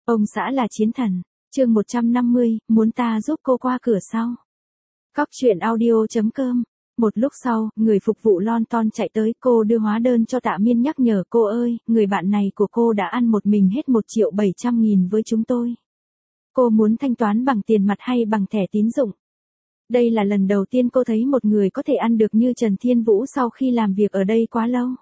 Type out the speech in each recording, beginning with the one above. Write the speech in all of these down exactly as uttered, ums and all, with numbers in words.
Ông xã là chiến thần. Chương một trăm năm mươi, muốn ta giúp cô qua cửa sau. Cóc truyện audio chấm com. Một lúc sau, người phục vụ lon ton chạy tới, cô đưa hóa đơn cho Tạ Miên nhắc nhở, cô ơi, người bạn này của cô đã ăn một mình hết một triệu bảy trăm nghìn với chúng tôi. Cô muốn thanh toán bằng tiền mặt hay bằng thẻ tín dụng? Đây là lần đầu tiên cô thấy một người có thể ăn được như Trần Thiên Vũ sau khi làm việc ở đây quá lâu.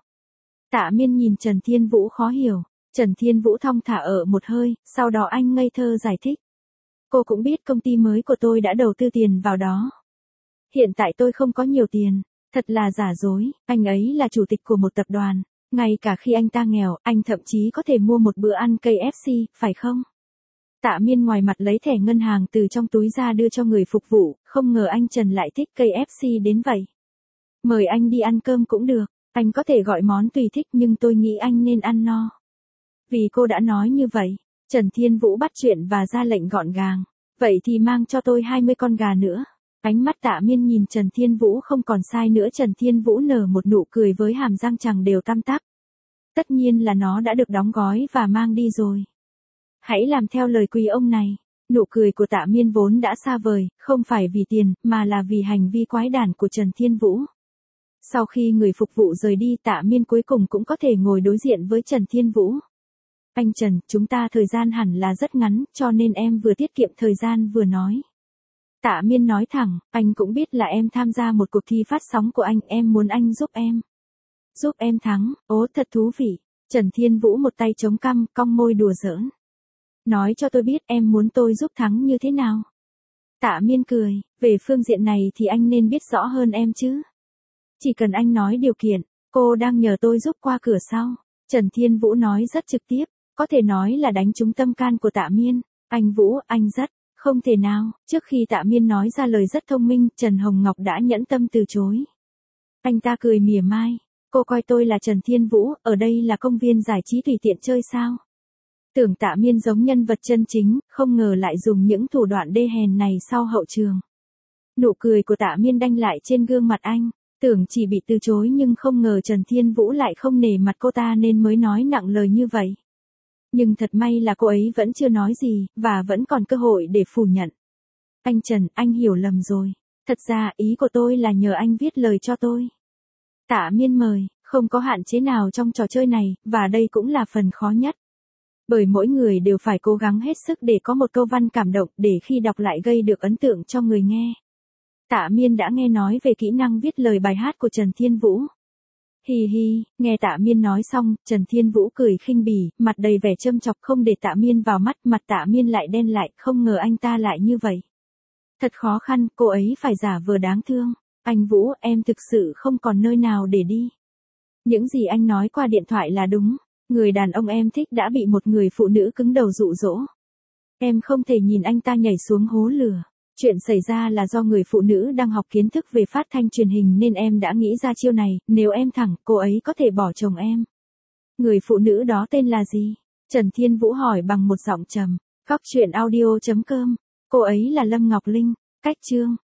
Tạ Miên nhìn Trần Thiên Vũ khó hiểu. Trần Thiên Vũ thong thả ở một hơi, sau đó anh ngây thơ giải thích. Cô cũng biết công ty mới của tôi đã đầu tư tiền vào đó. Hiện tại tôi không có nhiều tiền, thật là giả dối, anh ấy là chủ tịch của một tập đoàn, ngay cả khi anh ta nghèo, anh thậm chí có thể mua một bữa ăn ca ép xê, phải không? Tạ Miên ngoài mặt lấy thẻ ngân hàng từ trong túi ra đưa cho người phục vụ, không ngờ anh Trần lại thích ca ép xê đến vậy. Mời anh đi ăn cơm cũng được, anh có thể gọi món tùy thích nhưng tôi nghĩ anh nên ăn no. Vì cô đã nói như vậy, Trần Thiên Vũ bắt chuyện và ra lệnh gọn gàng. Vậy thì mang cho tôi hai mươi con gà nữa. Ánh mắt Tạ Miên nhìn Trần Thiên Vũ không còn sai nữa. Trần Thiên Vũ nở một nụ cười với hàm răng chẳng đều tăm tắp. Tất nhiên là nó đã được đóng gói và mang đi rồi. Hãy làm theo lời quý ông này. Nụ cười của Tạ Miên vốn đã xa vời, không phải vì tiền, mà là vì hành vi quái đản của Trần Thiên Vũ. Sau khi người phục vụ rời đi, Tạ Miên cuối cùng cũng có thể ngồi đối diện với Trần Thiên Vũ. Anh Trần, chúng ta thời gian hẳn là rất ngắn, cho nên em vừa tiết kiệm thời gian vừa nói. Tạ Miên nói thẳng, anh cũng biết là em tham gia một cuộc thi phát sóng của anh, em muốn anh giúp em. Giúp em thắng, ố thật thú vị. Trần Thiên Vũ một tay chống cằm, cong môi đùa giỡn. Nói cho tôi biết em muốn tôi giúp thắng như thế nào. Tạ Miên cười, về phương diện này thì anh nên biết rõ hơn em chứ. Chỉ cần anh nói điều kiện, cô đang nhờ tôi giúp qua cửa sau. Trần Thiên Vũ nói rất trực tiếp. Có thể nói là đánh trúng tâm can của Tạ Miên. Anh Vũ, anh rất, không thể nào. Trước khi Tạ Miên nói ra lời rất thông minh, Trần Hồng Ngọc đã nhẫn tâm từ chối. Anh ta cười mỉa mai. Cô coi tôi là Trần Thiên Vũ, ở đây là công viên giải trí tùy tiện chơi sao? Tưởng Tạ Miên giống nhân vật chân chính, không ngờ lại dùng những thủ đoạn đê hèn này sau hậu trường. Nụ cười của Tạ Miên đanh lại trên gương mặt anh. Tưởng chỉ bị từ chối nhưng không ngờ Trần Thiên Vũ lại không nể mặt cô ta nên mới nói nặng lời như vậy. Nhưng thật may là cô ấy vẫn chưa nói gì, và vẫn còn cơ hội để phủ nhận. Anh Trần, anh hiểu lầm rồi. Thật ra ý của tôi là nhờ anh viết lời cho tôi. Tạ Miên mời, không có hạn chế nào trong trò chơi này, và đây cũng là phần khó nhất. Bởi mỗi người đều phải cố gắng hết sức để có một câu văn cảm động để khi đọc lại gây được ấn tượng cho người nghe. Tạ Miên đã nghe nói về kỹ năng viết lời bài hát của Trần Thiên Vũ. Hi hi, nghe Tạ Miên nói xong, Trần Thiên Vũ cười khinh bỉ, mặt đầy vẻ châm chọc không để Tạ Miên vào mắt, mặt Tạ Miên lại đen lại, không ngờ anh ta lại như vậy. Thật khó khăn, cô ấy phải giả vờ đáng thương. Anh Vũ, em thực sự không còn nơi nào để đi. Những gì anh nói qua điện thoại là đúng, người đàn ông em thích đã bị một người phụ nữ cứng đầu dụ dỗ. Em không thể nhìn anh ta nhảy xuống hố lửa. Chuyện xảy ra là do người phụ nữ đang học kiến thức về phát thanh truyền hình nên em đã nghĩ ra chiêu này, nếu em thẳng, cô ấy có thể bỏ chồng em. Người phụ nữ đó tên là gì? Trần Thiên Vũ hỏi bằng một giọng trầm. Cóc truyện audio chấm com. Cô ấy là Lâm Ngọc Linh. Cách chương.